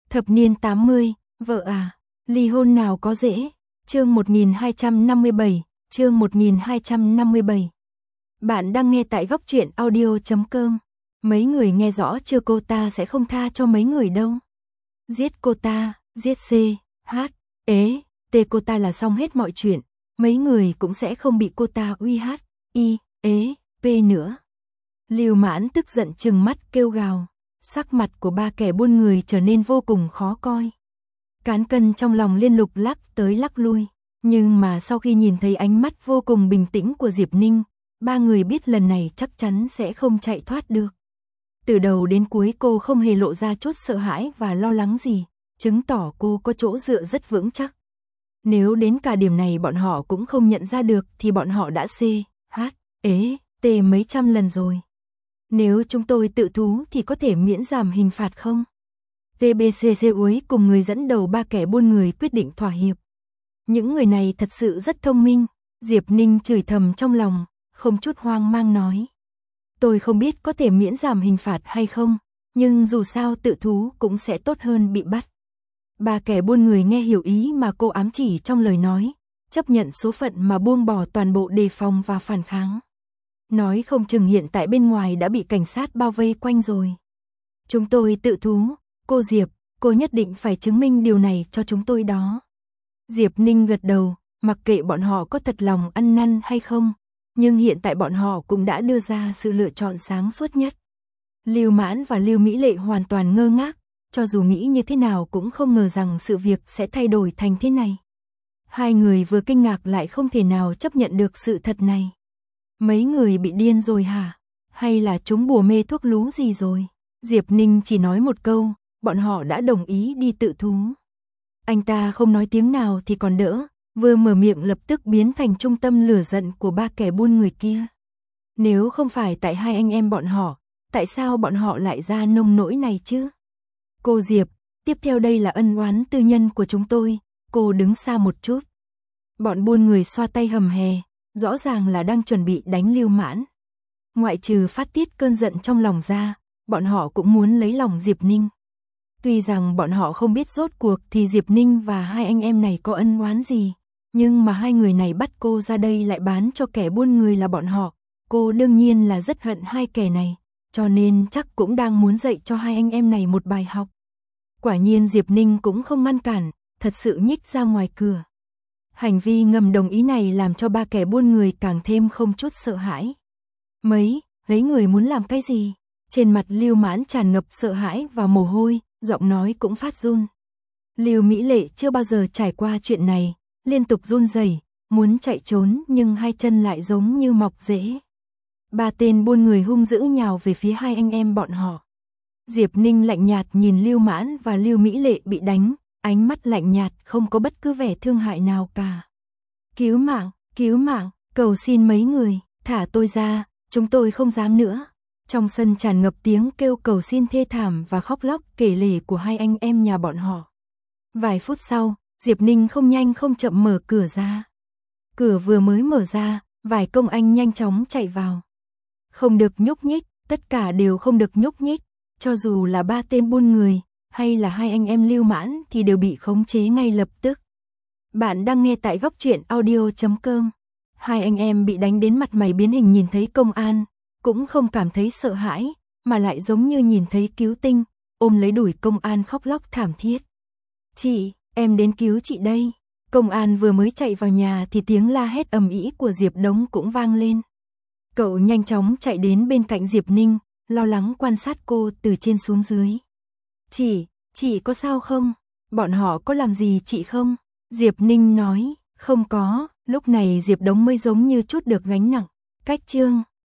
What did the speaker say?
Thập niên 80, vợ à, ly hôn nào có dễ. Chương 1257, chương 1257. Bạn đang nghe tại góc truyện audio.com. Mấy người nghe rõ chưa, cô ta sẽ không tha cho mấy người đâu. Giết cô ta, giết C, H, ế, T cô ta là xong hết mọi chuyện. Mấy người cũng sẽ không bị cô ta uy H, I, ế, P nữa. Lưu Mãn tức giận trừng mắt kêu gào. Sắc mặt của ba kẻ buôn người trở nên vô cùng khó coi. Cán cân trong lòng liên lục lắc tới lắc lui. Nhưng mà sau khi nhìn thấy ánh mắt vô cùng bình tĩnh của Diệp Ninh, ba người biết lần này chắc chắn sẽ không chạy thoát được. Từ đầu đến cuối cô không hề lộ ra chút sợ hãi và lo lắng gì, chứng tỏ cô có chỗ dựa rất vững chắc. Nếu đến cả điểm này bọn họ cũng không nhận ra được thì bọn họ đã C, H, ế, T mấy trăm lần rồi. Nếu chúng tôi tự thú thì có thể miễn giảm hình phạt không? TBCC Uối cùng người dẫn đầu ba kẻ buôn người quyết định thỏa hiệp. Những người này thật sự rất thông minh. Diệp Ninh chửi thầm trong lòng, không chút hoang mang nói. Tôi không biết có thể miễn giảm hình phạt hay không, nhưng dù sao tự thú cũng sẽ tốt hơn bị bắt. Ba kẻ buôn người nghe hiểu ý mà cô ám chỉ trong lời nói, chấp nhận số phận mà buông bỏ toàn bộ đề phòng và phản kháng. Nói không chừng hiện tại bên ngoài đã bị cảnh sát bao vây quanh rồi. Chúng tôi tự thú, cô Diệp, cô nhất định phải chứng minh điều này cho chúng tôi đó. Diệp Ninh gật đầu, mặc kệ bọn họ có thật lòng ăn năn hay không, nhưng hiện tại bọn họ cũng đã đưa ra sự lựa chọn sáng suốt nhất. Lưu Mãn và Lưu Mỹ Lệ hoàn toàn ngơ ngác, cho dù nghĩ như thế nào cũng không ngờ rằng sự việc sẽ thay đổi thành thế này. Hai người vừa kinh ngạc lại không thể nào chấp nhận được sự thật này. Mấy người bị điên rồi hả? Hay là chúng bùa mê thuốc lú gì rồi? Diệp Ninh chỉ nói một câu, bọn họ đã đồng ý đi tự thú. Anh ta không nói tiếng nào thì còn đỡ, vừa mở miệng lập tức biến thành trung tâm lửa giận của ba kẻ buôn người kia. Nếu không phải tại hai anh em bọn họ, tại sao bọn họ lại ra nông nỗi này chứ? Cô Diệp, tiếp theo đây là ân oán tư nhân của chúng tôi, cô đứng xa một chút. Bọn buôn người xoa tay hầm hè, rõ ràng là đang chuẩn bị đánh Lưu Mãn. Ngoại trừ phát tiết cơn giận trong lòng ra, bọn họ cũng muốn lấy lòng Diệp Ninh. Tuy rằng bọn họ không biết rốt cuộc thì Diệp Ninh và hai anh em này có ân oán gì, nhưng mà hai người này bắt cô ra đây lại bán cho kẻ buôn người là bọn họ. Cô đương nhiên là rất hận hai kẻ này, cho nên chắc cũng đang muốn dạy cho hai anh em này một bài học. Quả nhiên Diệp Ninh cũng không ngăn cản, thật sự nhích ra ngoài cửa. Hành vi ngầm đồng ý này làm cho ba kẻ buôn người càng thêm không chút sợ hãi. Lấy người muốn làm cái gì? Trên mặt Lưu Mãn tràn ngập sợ hãi và mồ hôi, giọng nói cũng phát run. Lưu Mỹ Lệ chưa bao giờ trải qua chuyện này, liên tục run rẩy, muốn chạy trốn nhưng hai chân lại giống như mọc rễ. Ba tên buôn người hung dữ nhào về phía hai anh em bọn họ. Diệp Ninh lạnh nhạt nhìn Lưu Mãn và Lưu Mỹ Lệ bị đánh, ánh mắt lạnh nhạt không có bất cứ vẻ thương hại nào cả. Cứu mạng, cầu xin mấy người, thả tôi ra, chúng tôi không dám nữa. Trong sân tràn ngập tiếng kêu cầu xin thê thảm và khóc lóc kể lể của hai anh em nhà bọn họ. Vài phút sau, Diệp Ninh không nhanh không chậm mở cửa ra. Cửa vừa mới mở ra, vài công anh nhanh chóng chạy vào. Không được nhúc nhích, tất cả đều không được nhúc nhích, cho dù là ba tên buôn người, hay là hai anh em Lưu Mãn thì đều bị khống chế ngay lập tức. Bạn đang nghe tại góc truyện audio.com. Hai anh em bị đánh đến mặt mày biến hình nhìn thấy công an, cũng không cảm thấy sợ hãi, mà lại giống như nhìn thấy cứu tinh, ôm lấy đùi công an khóc lóc thảm thiết. Chị, em đến cứu chị đây. Công an vừa mới chạy vào nhà thì tiếng la hét ầm ĩ của Diệp Đống cũng vang lên. Cậu nhanh chóng chạy đến bên cạnh Diệp Ninh, lo lắng quan sát cô từ trên xuống dưới. Chị có sao không? Bọn họ có làm gì chị không? Diệp Ninh nói, không có. Lúc này Diệp Đống mới giống như chút được gánh nặng. Cách chương